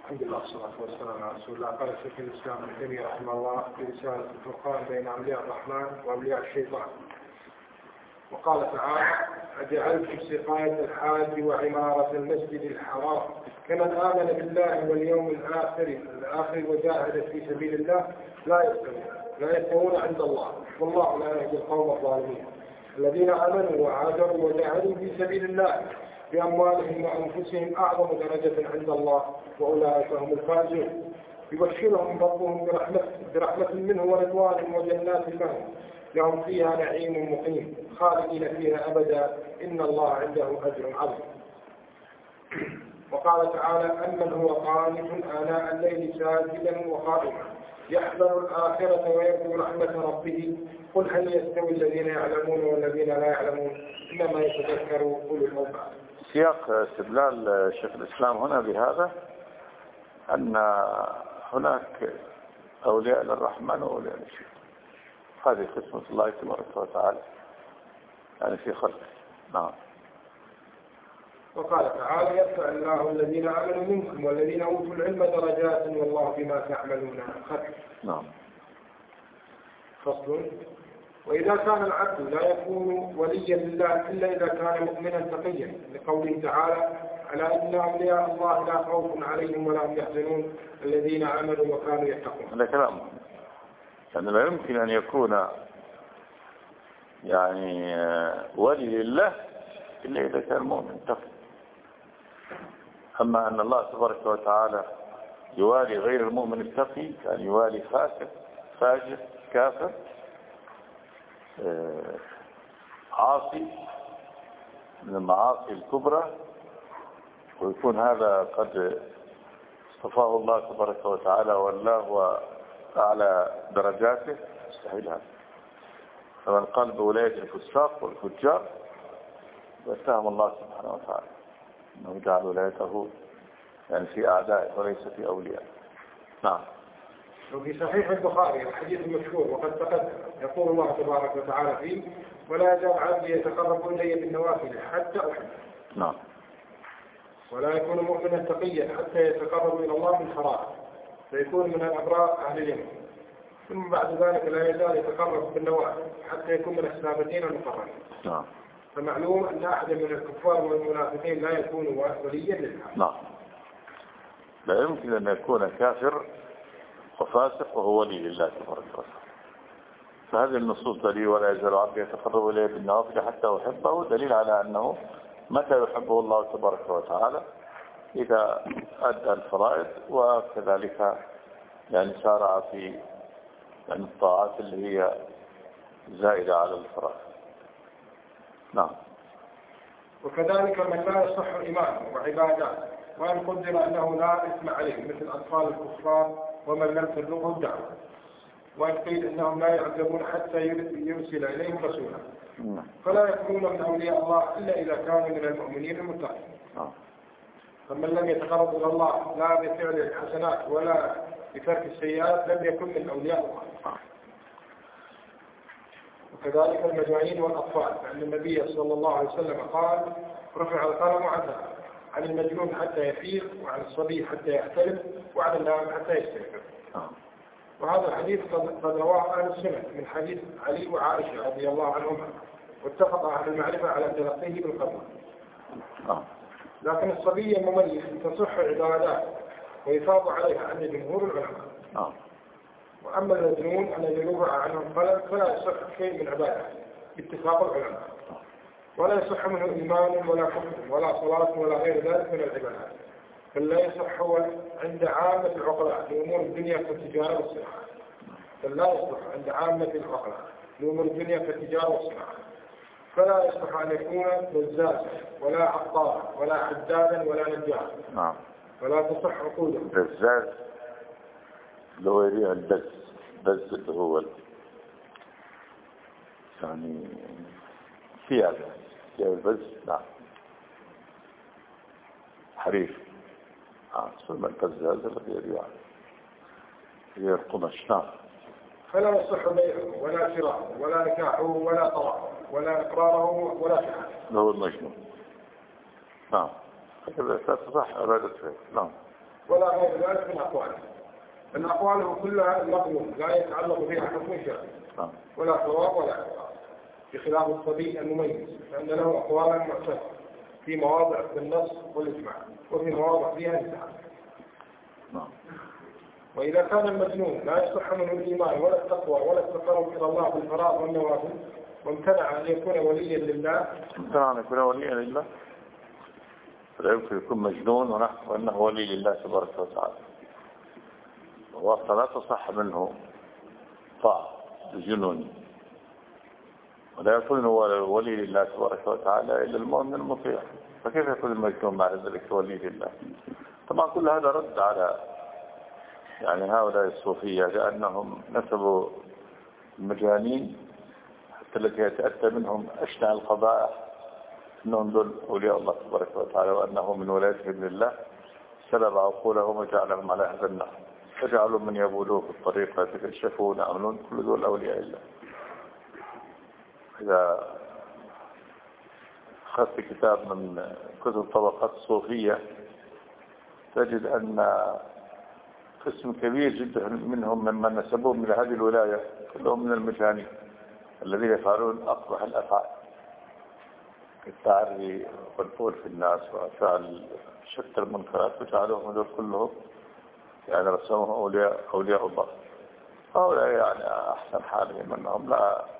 الحمد لله والصلاة والسلام على رسول الله. قال شيخ الإسلام ابن تيمية رحمه الله في رسالة الفرقان بين أولياء الرحمن وأولياء الشيطان، وقال تعالى: أجعلتم سقاية الحاج وعمارة المسجد الحرام كمن آمن بالله واليوم الآخر وجاهد في سبيل الله لا يستوون عند الله، والله لا يهدي القوم الظالمين. الذين آمنوا وهاجروا وجاهدوا في سبيل الله بأموالهم وأنفسهم أعظم درجة عند الله، وأولئك هم الفائزون. يبشرهم ربهم برحمة منه ورضوان وجنات لهم فيها نعيم مقيم خالدين فيها أبدا، إن الله عنده أجر عظيم. وقال تعالى: أمن هو قانت آناء الليل ساجدا وقائما يحذر الآخرة ويرجو رحمة ربه قل هل يستوي الذين يعلمون والذين لا يعلمون إنما يتذكر أولو الألباب. سياق استدلال شيخ الإسلام هنا بهذا أن هناك أولياء للرحمن وأولياء للشيطان، هذه قسمة الله تبارك وتعالى يعني في خلقه. نعم. وقال تعالى: يرفع الله الذين آمنوا منكم والذين أوتوا العلم درجات والله بما تعملون خبير. نعم. فصل: وإذا كان العبد لا يكون وليا لله إلا إذا كان مؤمنا تقيا، لقوله تعالى: ألا إن أولياء الله لا خوف عليهم ولا هم يحزنون الذين آمنوا وكانوا يتقون. هذا كلام، يعني لا يمكن أن يكون يعني ولي لله إلا إذا كان مؤمن تقي. أما أن الله تبارك وتعالى يوالي غير المؤمن التقي كان يوالي فاجر كافر عاصي من المعاصي الكبرى، ويكون هذا قد اصطفاه الله تبارك وتعالى والله أعلى درجاته، مستحيل هذا. فمن قال بولاية الفساق والفجار واتهم الله سبحانه وتعالى أنه جعل ولايته يعني في أعدائه وليس في أولياء. نعم. وفي صحيح البخاري الحديث المشهور وقد تقدم يقول الله تبارك وتعالى فيه: ولا يزال عبدي يتقرب إلي بالنوافل حتى أحبه. نعم. ولا يكون مؤمنا تقيا حتى يتقرب إلى الله بالحرام فيكون من الأبرار أهل اليمن، ثم بعد ذلك لا يزال يتقرب بالنوافل حتى يكون من السابقين المقربين. نعم. فمعلوم أن أحد من الكفار والمنافقين لا يكون وليا لله. نعم. لا يمكن أن يكون كافر وفاسق وهو ولي لله تبارك وتعالى. فهذه النصوص دليل ولا يزال عبدي يتقرب إليه بالنوافل حتى أحبه، دليل على أنه متى يحبه الله تبارك وتعالى إذا أدى الفرائض، وكذلك يعني سارع في يعني الطاعات اللي هي زائدة على الفرائض. نعم. وكذلك من لا يصح إيمانه وعباداته وأن قدر أنه لا إثم عليه مثل أطفال الكفار ومن لم تبلغه الدعوة، وأن قيل أنهم لا يعذبون حتى يرسل إليهم رسولا، فلا يكونون من أولياء الله إلا إذا كانوا من المؤمنين المتقين. فمن لم يتقرب إلى الله لا بفعل الحسنات ولا بترك السيئات لم يكن من أولياء الله. وكذلك المجانين والأطفال، فإن النبي صلى الله عليه وسلم قال: رفع القلم عن المجنون حتى يفيق، وعن الصبي حتى يحتلم، وعن النائم حتى يستيقظ. وهذا الحديث قد رواه أهل السنة من حديث علي وعائشة رضي الله عنهما، واتفق أهل المعرفة على تلقيه بالقبول. لكن الصبي المميز تصح عباداته ويفاض عليها عند جمهور العلماء. وأما المجنون الذي رفع عنه القلم فلا يصح شيء من عبادته باتفاق العلماء، ولا يصح منه إيمان ولا حكم ولا صلاة ولا غير ذلك من العبادات، بل لا يصح هو عند عامة العقلاء لأمور الدنيا كالتجارة والصناعة. فلا يصح عند عامة العقلاء لأمور الدنيا كالتجارة والصناعة، فلا يصح أن يكون بزازا ولا عطارا ولا حدادا ولا نجارا. نعم. ولا تصح عقوده. بزاز اللي هو يبيع البز اللي هو يعني ثياب البز. نعم. حريف. ثم البزاز الذي يبيع القمش. نعم. فلا يصح بيعه ولا شراءه ولا نكاحه ولا طلاقه ولا إقراره ولا شهادته. هو المجنون. نعم. هكذا تصح عبادته. نعم. ولا غير ذلك من أقواله. أن أقواله كلها لغو لا يتعلق بها حكم شرعي ولا ثواب ولا عقاب، بخلاف الصبي المميز لأن له أقوالا معتبرة في مواضع بالنص والإجماع وفي مواضع فيها الاتحاد. وإذا كان المجنون لا يصح منه الإيمان ولا التقوى ولا التقرب إلى الله بالفرائض والنوافل وامتنع أن يكون وليا لله، امتنع أن يكون وليا لله، لا يمكن يكون مجنون ونحن وأنه ولي لله تبارك وتعالى، ولا تصح منه طاعة الجنون، ولا يكون هو ولي لله تبارك وتعالى إلا المؤمن المطيع، فكيف يكون المجنون مع ذلك ولي لله؟ طبعا كل هذا رد على يعني هؤلاء الصوفية، لأنهم نسبوا المجانين حتى التي يتأتى منهم أشنع القبائح أنهم دول أولياء الله تبارك وتعالى، وأنه من ولايتهم لله سلب عقولهم وجعلهم على هذا النحو، فجعلوا من يبولوه في الطريق يتكشفون أمنون، كل دول أولياء الله. إذا أخذت كتاب من كتب طبقات الصوفية تجد أن قسم كبير جدا منهم ممن نسبوهم إلى هذه الولاية كلهم من المجانين الذين يفعلون أقبح الأفعال كالتعري والبول في الناس وفعل شتى المنكرات، وجعلوهم دول كلهم يعني رسمهم أولياء الله. هؤلاء يعني أحسن حالهم أنهم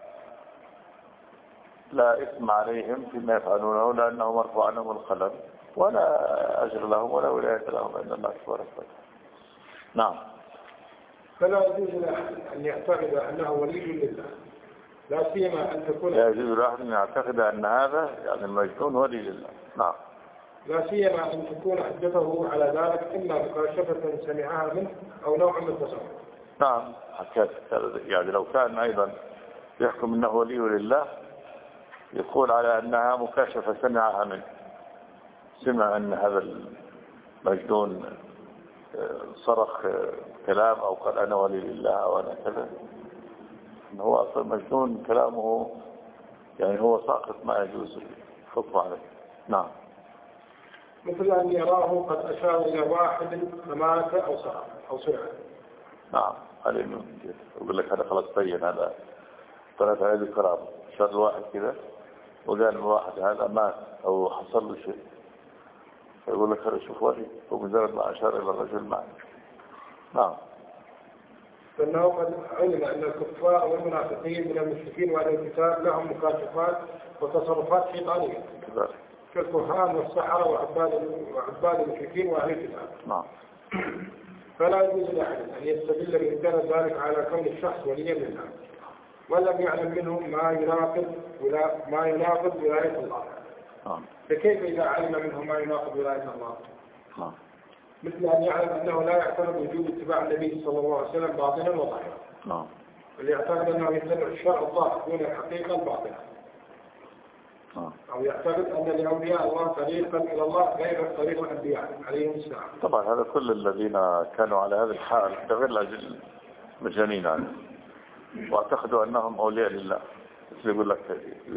لا إثم عليهم فيما يفعلونه، لأنه مرفوع عنهم القلم ولا أجر لهم ولا ولاية لهم عند الله تبارك وتعالى. نعم. فلا يجوز أن يعتقد أنه ولي لله، لا سيما أن تكون لا يجوز لأحد أن يعتقد أن هذا يعني المجنون ولي لله. نعم. لا سيما أن تكون حجته على ذلك إما مكاشفة سمعها منه أو نوع من التصرف. نعم حكاية يعني لو كان أيضا يحكم أنه ولي لله يقول على أنها مكاشفة سمعها منه، سمع أن هذا المجنون صرخ كلام أو قال أنا ولي لله أو أنا كذا، إن هو أصلا مجنون كلامه يعني هو ساقط ما يجوز الحكم عليه. نعم. مثل أن يراه قد أشار إلى واحد فمات أو سرع أو سرع. نعم عليه إنه يقول لك هذا خلاص بين هذا طلعت عليه الكرام، شر الواحد كذا وقال الواحد هذا مات أو حصل له شيء، يقول لك هذا شوف ولي ومجرد ما أشار إلى الرجل معه. نعم. فإنه قد علم أن الكفار والمنافقين من المشركين وأهل الكتاب لهم مكاشفات وتصرفات شيطانية كالكهان والسحرة وعباد المشركين وأهل الكتاب. نعم. فلا يجوز لأحد أن يستدل بإمكان ذلك على كون الشخص وليا لله ولم يعلم منهم ما يناقض ولاية الله. فكيف إذا علم منه ما يناقض ولاية الله؟ مثل أن يعلم أنه لا يعترض وجوب اتباع النبي صلى الله عليه وسلم باطنا وظاهرا، بل يعتقد أنه يتبع الشرع الظاهر دون الحقيقة الباطنة، أو يعتقد أن لأولياء الله طريقا إلى الله غير طريق الأنبياء عليهم السلام. طبعا هذا كل الذين كانوا على هذا الحال غير لاجل مجانين عنه واعتقدوا أنهم أولياء لله، مثل يقول لك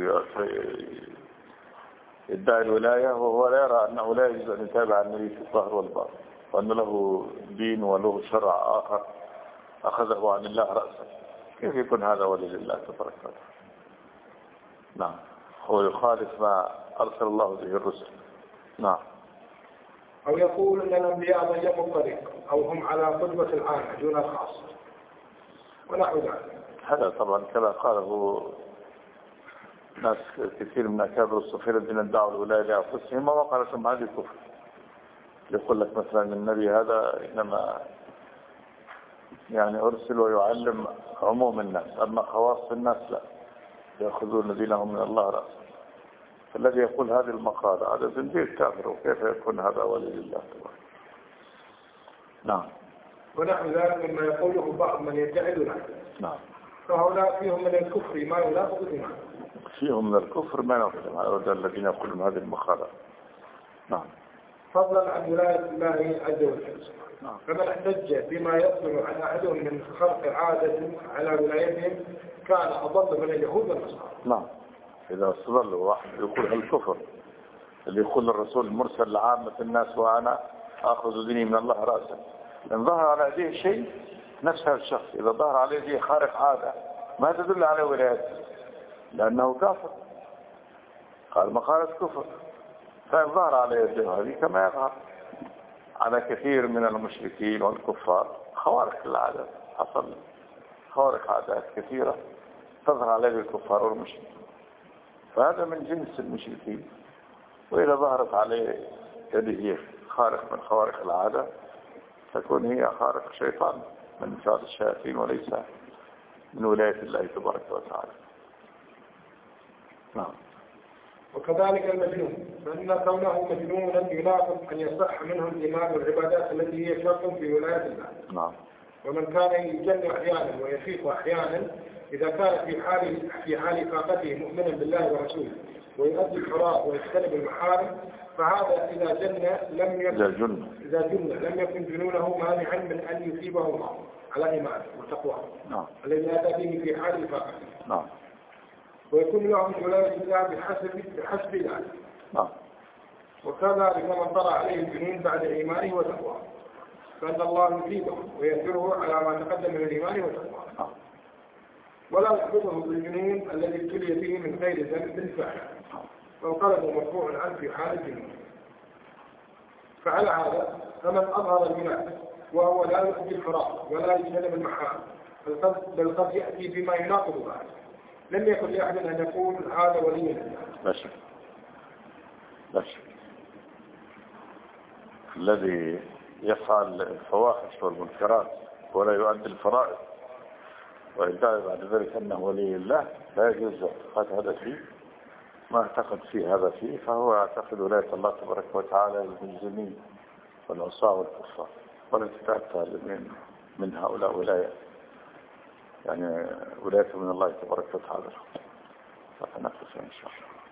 يدعي الولاية وهو لا يرى أنه لا يجوز أن يتابع النبي في الظهر والباطن، وأن له دين وله شرع آخر أخذه عن الله رأسا، كيف يكون هذا ولي لله تبارك وتعالى؟ نعم. هو يخالف ما أرسل الله به الرسل. نعم. أو يقول أن الأنبياء ضيقوا الطريق أو هم على قدوة العامة دون الخاص ونحو ذلك. هذا طبعا كما قاله ناس كثير من أكابر الصوفية الذين ادعوا الولاية لأنفسهم ووقع لهم هذه الكفر. يقول لك مثلا النبي هذا إنما يعني أرسل ويعلم عموم الناس، أما خواص الناس لا، يأخذون دينهم من الله رأسا. فالذي يقول هذه المقالة هذا زنديق كافر، وكيف يكون هذا ولي لله تبارك. نعم. ونحو ذلك مما يقوله بعض من يدعي الولاية. نعم. فهؤلاء فيهم من الكفر ما ينافق الإيمان. فيهم من الكفر ما ينافق الإيمان، هؤلاء الذين يقولون هذه المقالة. نعم. فضلا عن ولاية الله عز وجل. نعم. فمن احتج بما يصدر عن أحدهم من خرق عادة على ولايتهم كان أضل من اليهود والنصارى. نعم. إذا استظل واحد يقول الكفر اللي يقول الرسول المرسل لعامة الناس وأنا آخذ ديني من الله رأسا. إن ظهر على يديه شيء نفس هذا الشخص إذا ظهر على يديه خارق عادة ما تدل على ولايته لأنه كافر، قال مقالة كفر. فإن ظهر على يديه هذه كما يظهر على كثير من المشركين والكفار خوارق العادات، حصل خوارق عادات كثيرة تظهر على يد الكفار والمشركين، فهذا من جنس المشركين. وإذا ظهرت على يده خارق من خوارق العادة تكون هي خارق شيطان من فعل الشياطين وليس من ولاية الله تبارك وتعالى. نعم. وكذلك المجنون، فإن كونه مجنونا يناقض أن يصح منه الإيمان والعبادات التي هي شرط في ولاية الله. نعم. ومن كان يجن أحيانا ويفيق أحيانا إذا كان في حال فاقته مؤمنا بالله ورسوله ويؤدي الحرام ويجتنب المحارم، فهذا إذا جن لم يكن جنونه مانعا من أن يثيبه الله على إيمانه وتقواه الذي أتى به في حال فاقته. ويكون لهم ولاية الله بحسب ذلك. وكذلك من طرأ عليه الجنون بعد إيمانه وتقواه فإن الله يثيبه ويأجره على ما تقدم من الإيمان وتقواه، ولا يحبطه بالجنون الذي ابتلي به من غير ذنب فاعل، والقلب مرفوع عنه في حال الجنون. فعلى هذا فمن أظهر الولاية وهو لا يؤدي الحرام ولا يجتنب المحارم بل قد يأتي بما يناقض ذلك، لم يكن لأحد أن يقول هذا ولي الله. لا شك. الذي يفعل الفواحش والمنكرات ولا يؤدي الفرائض ويدعي بعد ذلك أنه ولي الله لا يجوز اعتقاد هذا فيه. ما اعتقد فيه هذا فيه فهو يعتقد ولاية الله تبارك وتعالى للمجرمين والعصاة والكفار، ولا تتأتى من هؤلاء ولاية، يعني ولاية من الله تبارك وتعالى. فنقف إن شاء الله.